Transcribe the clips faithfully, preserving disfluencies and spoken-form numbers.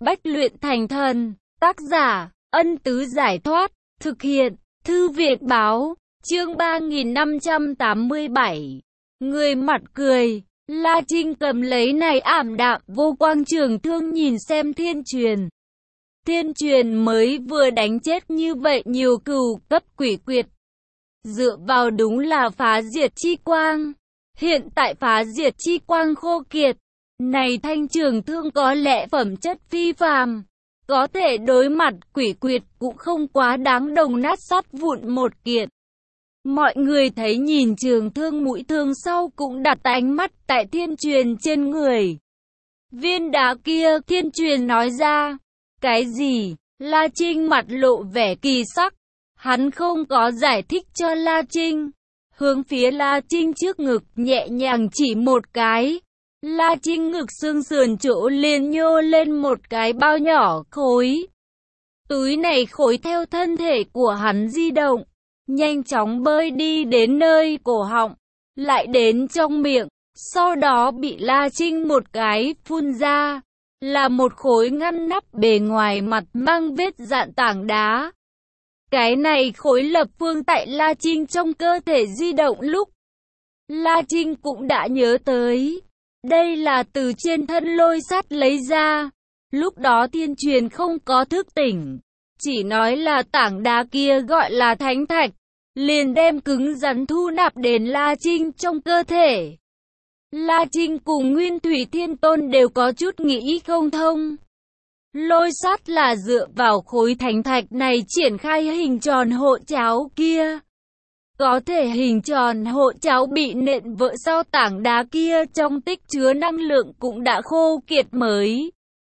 bách luyện thành thần. Tác giả, Ân Tứ Giải Thoát. Thực hiện, Thư viện Báo. Chương ba nghìn năm trăm tám mươi bảy. Người mặt cười. La Trinh cầm lấy này ảm đạm vô quang trường thương nhìn xem Thiên Truyền. Thiên Truyền mới vừa đánh chết như vậy nhiều cừu cấp quỷ quyệt. Dựa vào đúng là phá diệt chi quang. Hiện tại phá diệt chi quang khô kiệt. Này thanh trường thương có lẽ phẩm chất phi phàm. Có thể đối mặt quỷ quyệt cũng không quá đáng đồng nát sắt vụn một kiện. Mọi người thấy nhìn trường thương mũi thương sau cũng đặt ánh mắt tại Thiên Truyền trên người. Viên đá kia, Thiên Truyền nói ra. Cái gì? La Trinh mặt lộ vẻ kỳ sắc. Hắn không có giải thích cho La Trinh. Hướng phía La Trinh trước ngực nhẹ nhàng chỉ một cái. La Trinh ngực xương sườn chỗ liền nhô lên một cái bao nhỏ khối. Túi này khối theo thân thể của hắn di động. Nhanh chóng bơi đi đến nơi cổ họng. Lại đến trong miệng. Sau đó bị La Trinh một cái phun ra. Là một khối ngăn nắp bề ngoài mặt mang vết dạn tảng đá. Cái này khối lập phương tại La Trinh trong cơ thể di động lúc. La Trinh cũng đã nhớ tới. Đây là từ trên thân Lôi Sát lấy ra. Lúc đó Thiên Truyền không có thức tỉnh. Chỉ nói là tảng đá kia gọi là thánh thạch. Liền đem cứng rắn thu nạp đến La Trinh trong cơ thể. La Trinh cùng Nguyên Thủy Thiên Tôn đều có chút nghĩ không thông. Lôi Sát là dựa vào khối thánh thạch này triển khai hình tròn hộ cháo kia. Có thể hình tròn hộ cháo bị nện vỡ sau tảng đá kia trong tích chứa năng lượng cũng đã khô kiệt mới.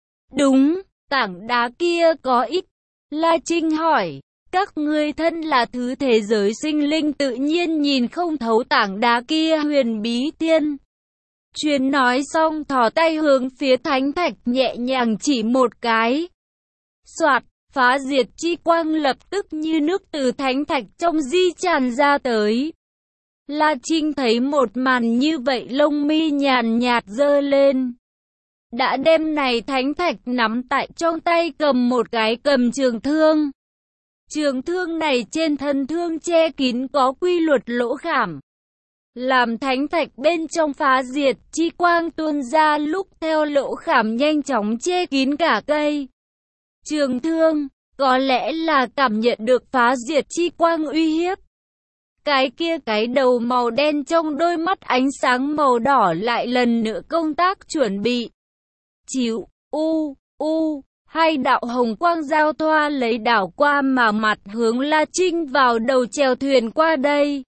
Đúng, tảng đá kia có ích. La Trinh hỏi, các ngươi thân là thứ thế giới sinh linh tự nhiên nhìn không thấu tảng đá kia huyền bí thiên. Truyền nói xong thò tay hướng phía thánh thạch nhẹ nhàng chỉ một cái. Soạt, phá diệt chi quang lập tức như nước từ thánh thạch trong di tràn ra tới. La Trinh thấy một màn như vậy lông mi nhàn nhạt giơ lên. Đã đem này thánh thạch nắm tại trong tay cầm một cái cầm trường thương. Trường thương này trên thân thương che kín có quy luật lỗ khảm. Làm thánh thạch bên trong phá diệt chi quang tuôn ra lúc theo lỗ khảm nhanh chóng che kín cả cây. Trường thương, có lẽ là cảm nhận được phá diệt chi quang uy hiếp. Cái kia cái đầu màu đen trong đôi mắt ánh sáng màu đỏ lại lần nữa công tác chuẩn bị. Chịu, u, u, hai đạo hồng quang giao thoa lấy đảo qua mà mặt hướng La Trinh vào đầu chèo thuyền qua đây.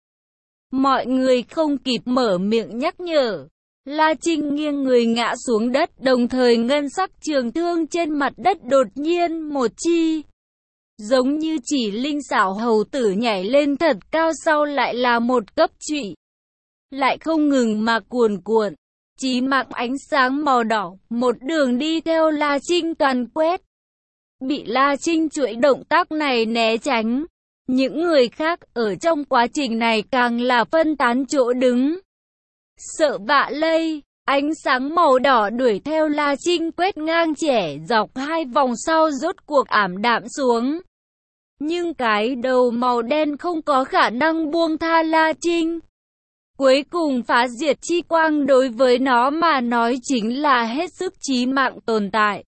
Mọi người không kịp mở miệng nhắc nhở. La Trinh nghiêng người ngã xuống đất đồng thời ngân sắc trường thương trên mặt đất đột nhiên một chi. Giống như chỉ linh xảo hầu tử nhảy lên thật cao sau lại là một cấp trụy. Lại không ngừng mà cuồn cuộn. Chí mạng ánh sáng màu đỏ, một đường đi theo La Trinh toàn quét. Bị La Trinh chuỗi động tác này né tránh. Những người khác ở trong quá trình này càng là phân tán chỗ đứng. Sợ vạ lây, ánh sáng màu đỏ đuổi theo La Trinh quét ngang trẻ dọc hai vòng sau rốt cuộc ảm đạm xuống. Nhưng cái đầu màu đen không có khả năng buông tha La Trinh. Cuối cùng phá diệt chi quang đối với nó mà nói chính là hết sức chí mạng tồn tại.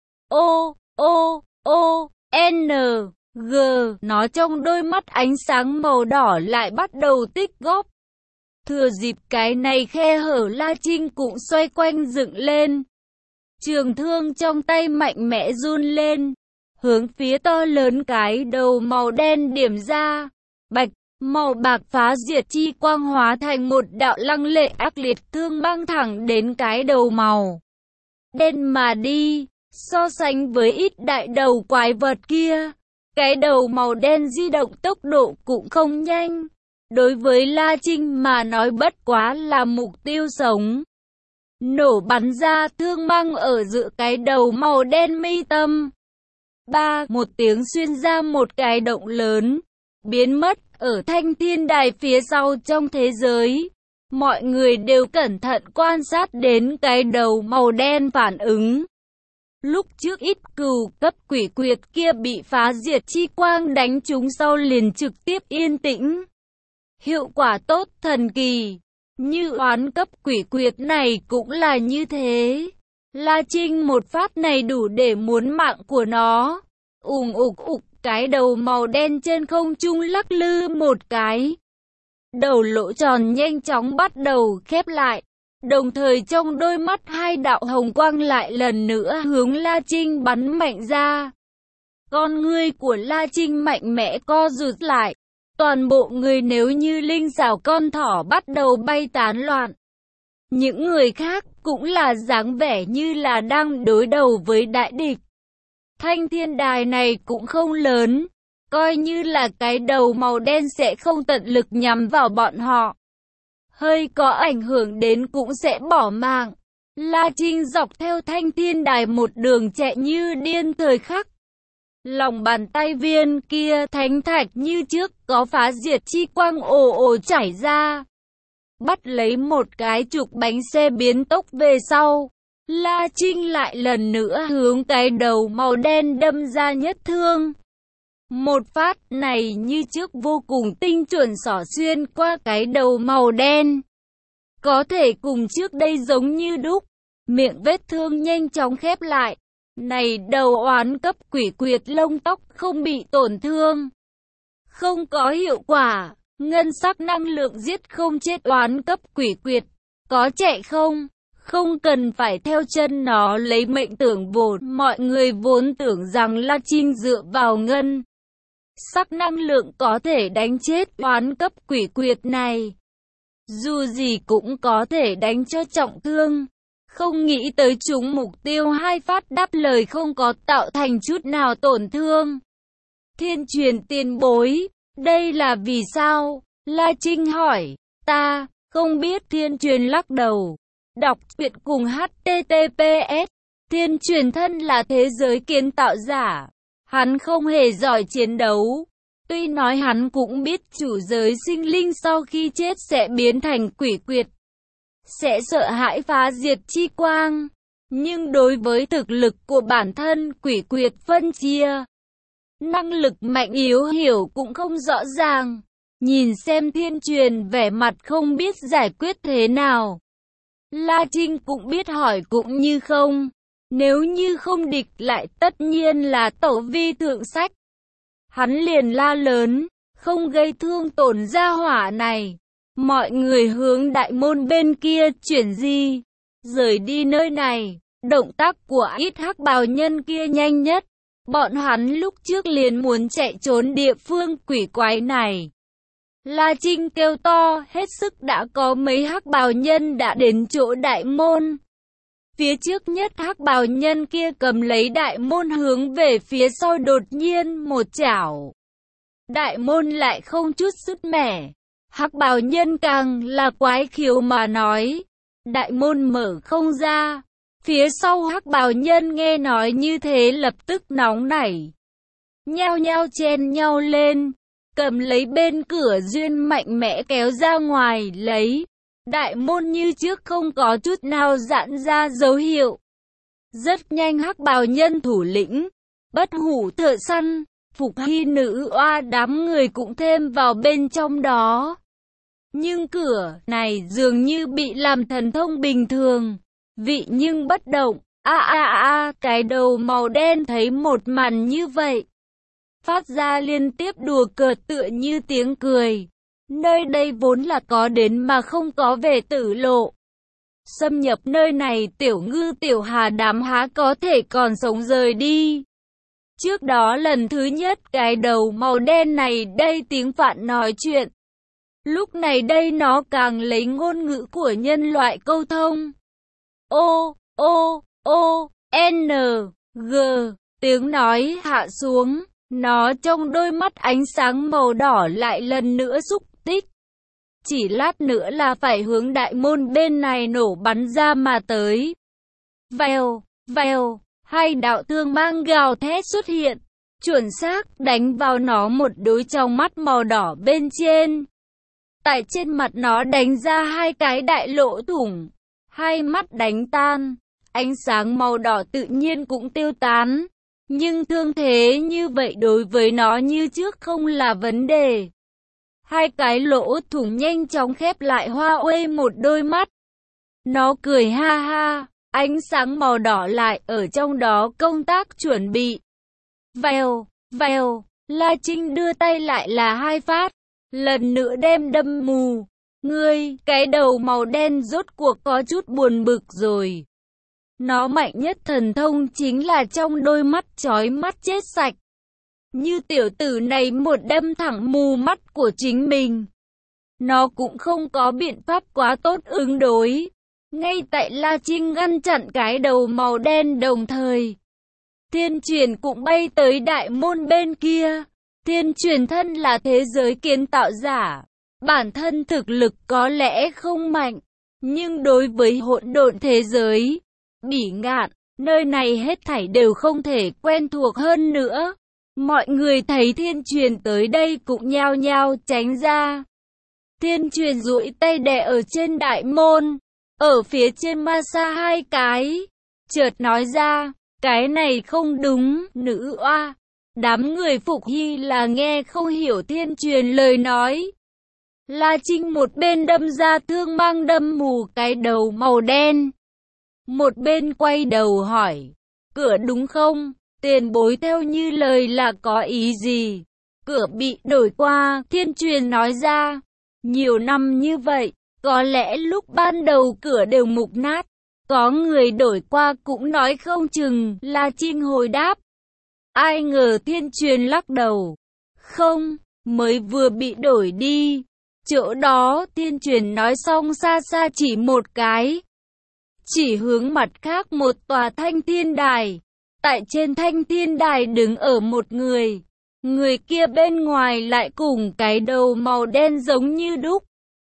O, O, O, N, G, nó trong đôi mắt ánh sáng màu đỏ lại bắt đầu tích góp. Thừa dịp cái này khe hở La Trinh cũng xoay quanh dựng lên. Trường thương trong tay mạnh mẽ run lên. Hướng phía to lớn cái đầu màu đen điểm ra. Bạch, màu bạc phá diệt chi quang hóa thành một đạo lăng lệ ác liệt thương băng thẳng đến cái đầu màu đen mà đi. So sánh với ít đại đầu quái vật kia, cái đầu màu đen di động tốc độ cũng không nhanh. Đối với La Trinh mà nói bất quá là mục tiêu sống. Nổ bắn ra thương băng ở giữa cái đầu màu đen mi tâm. Ba, một tiếng xuyên ra một cái động lớn, biến mất ở thanh thiên đài phía sau trong thế giới. Mọi người đều cẩn thận quan sát đến cái đầu màu đen phản ứng. Lúc trước ít cừu cấp quỷ quyệt kia bị phá diệt chi quang đánh trúng sau liền trực tiếp yên tĩnh. Hiệu quả tốt thần kỳ. Như oán cấp quỷ quyệt này cũng là như thế. La Trinh một phát này đủ để muốn mạng của nó. Ùng ục ục, cái đầu màu đen trên không trung lắc lư một cái. Đầu lỗ tròn nhanh chóng bắt đầu khép lại. Đồng thời trong đôi mắt hai đạo hồng quang lại lần nữa hướng La Trinh bắn mạnh ra. Con ngươi của La Trinh mạnh mẽ co rụt lại. Toàn bộ người nếu như linh xảo con thỏ bắt đầu bay tán loạn. Những người khác cũng là dáng vẻ như là đang đối đầu với đại địch. Thanh thiên đài này cũng không lớn. Coi như là cái đầu màu đen sẽ không tận lực nhắm vào bọn họ. Hơi có ảnh hưởng đến cũng sẽ bỏ mạng. La Trinh dọc theo thanh thiên đài một đường chạy như điên thời khắc. Lòng bàn tay viên kia thánh thạch như trước có phá diệt chi quang ồ ồ chảy ra. Bắt lấy một cái trục bánh xe biến tốc về sau. La Trinh lại lần nữa hướng cái đầu màu đen đâm ra nhất thương. Một phát này như trước vô cùng tinh chuẩn xỏ xuyên qua cái đầu màu đen. Có thể cùng trước đây giống như đúc. Miệng vết thương nhanh chóng khép lại. Này đầu oán cấp quỷ quyệt lông tóc không bị tổn thương. Không có hiệu quả. Ngân sắc năng lượng giết không chết oán cấp quỷ quyệt. Có chạy không? Không cần phải theo chân nó lấy mệnh tưởng vốn. Mọi người vốn tưởng rằng La Trinh dựa vào ngân sắc năng lượng có thể đánh chết oán cấp quỷ quyệt này. Dù gì cũng có thể đánh cho trọng thương. Không nghĩ tới chúng mục tiêu hai phát đáp lời không có tạo thành chút nào tổn thương. Thiên truyền tiền bối, đây là vì sao? La Trinh hỏi. Ta không biết. Thiên truyền lắc đầu. Đọc truyện cùng H T T P S. Thiên truyền thân là thế giới kiến tạo giả. Hắn không hề giỏi chiến đấu. Tuy nói hắn cũng biết chủ giới sinh linh sau khi chết sẽ biến thành quỷ quyệt, sẽ sợ hãi phá diệt chi quang. Nhưng đối với thực lực của bản thân quỷ quyệt phân chia, năng lực mạnh yếu hiểu cũng không rõ ràng. Nhìn xem thiên truyền vẻ mặt không biết giải quyết thế nào. La Trinh cũng biết hỏi cũng như không. Nếu như không địch lại tất nhiên là tẩu vi thượng sách. Hắn liền la lớn, không gây thương tổn gia hỏa này. Mọi người hướng đại môn bên kia chuyển di, rời đi nơi này. Động tác của ít hắc bào nhân kia nhanh nhất. Bọn hắn lúc trước liền muốn chạy trốn địa phương quỷ quái này. La Trinh kêu to, hết sức đã có mấy hắc bào nhân đã đến chỗ đại môn. Phía trước nhất hắc bào nhân kia cầm lấy đại môn hướng về phía sau đột nhiên một chảo. Đại môn lại không chút sứt mẻ. Hắc bào nhân càng là quái khiếu mà nói. Đại môn mở không ra. Phía sau hắc bào nhân nghe nói như thế lập tức nóng nảy. Nhao nhao chen nhau lên. Cầm lấy bên cửa duyên mạnh mẽ kéo ra ngoài lấy. Đại môn như trước không có chút nào giãn ra dấu hiệu. Rất nhanh hắc bào nhân thủ lĩnh, bất hủ thợ săn, phục hy nữ oa đám người cũng thêm vào bên trong đó. Nhưng cửa này dường như bị làm thần thông bình thường, vị nhưng bất động. A a a, cái đầu màu đen thấy một màn như vậy, phát ra liên tiếp đùa cợt tựa như tiếng cười. Nơi đây vốn là có đến mà không có về tử lộ. Xâm nhập nơi này tiểu ngư tiểu hà đám há có thể còn sống rời đi. Trước đó lần thứ nhất cái đầu màu đen này đây tiếng Phạn nói chuyện. Lúc này đây nó càng lấy ngôn ngữ của nhân loại câu thông. O, O, O, N, G, tiếng nói hạ xuống. Nó trong đôi mắt ánh sáng màu đỏ lại lần nữa xúc tích. Chỉ lát nữa là phải hướng đại môn bên này nổ bắn ra mà tới. Vèo, vèo, hai đạo thương mang gào thét xuất hiện. Chuẩn xác đánh vào nó một đôi trong mắt màu đỏ bên trên. Tại trên mặt nó đánh ra hai cái đại lỗ thủng. Hai mắt đánh tan. ánh sáng màu đỏ tự nhiên cũng tiêu tán. Nhưng thương thế như vậy đối với nó như trước không là vấn đề. Hai cái lỗ thủng nhanh chóng khép lại hoa uê một đôi mắt. Nó cười ha ha, ánh sáng màu đỏ lại ở trong đó công tác chuẩn bị. Vèo, vèo, La Trinh đưa tay lại là hai phát, lần nữa đem đâm mù. Ngươi, cái đầu màu đen rốt cuộc có chút buồn bực rồi. Nó mạnh nhất thần thông chính là trong đôi mắt chói mắt chết sạch. Như tiểu tử này một đâm thẳng mù mắt của chính mình. Nó cũng không có biện pháp quá tốt ứng đối. Ngay tại La Trinh ngăn chặn cái đầu màu đen đồng thời, Thiên Truyền cũng bay tới đại môn bên kia. Thiên Truyền thân là thế giới kiến tạo giả. Bản thân thực lực có lẽ không mạnh, nhưng đối với hỗn độn thế giới, Bỉ Ngạn, nơi này hết thảy đều không thể quen thuộc hơn nữa. Mọi người thấy Thiên Truyền tới đây cũng nhao nhao tránh ra. Thiên Truyền duỗi tay đè ở trên đại môn, ở phía trên ma sa hai cái, chợt nói ra, cái này không đúng, nữ oa. Đám người Phục Hy là nghe không hiểu Thiên Truyền lời nói. La Trinh một bên đâm ra thương mang đâm mù cái đầu màu đen, một bên quay đầu hỏi, cửa đúng không? Tiền bối theo như lời là có ý gì? Cửa bị đổi qua, Thiên Truyền nói ra. Nhiều năm như vậy, có lẽ lúc ban đầu cửa đều mục nát, có người đổi qua cũng nói không chừng, La Trinh hồi đáp. Ai ngờ Thiên Truyền lắc đầu. Không, mới vừa bị đổi đi. Chỗ đó, Thiên Truyền nói xong xa xa chỉ một cái. Chỉ hướng mặt khác một tòa thanh thiên đài. Tại trên thanh thiên đài đứng ở một người. Người kia bên ngoài lại cùng cái đầu màu đen giống như đúc.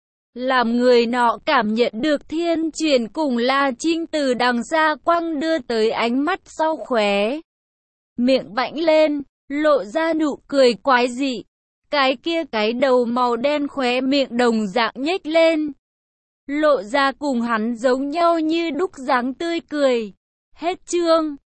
Làm người nọ cảm nhận được Thiên Truyền cùng La Trinh từ đằng xa quăng đưa tới ánh mắt sau khóe miệng vảnh lên, lộ ra nụ cười quái dị. Cái kia cái đầu màu đen khóe miệng đồng dạng nhếch lên, lộ ra cùng hắn giống nhau như đúc dáng tươi cười. Hết chương.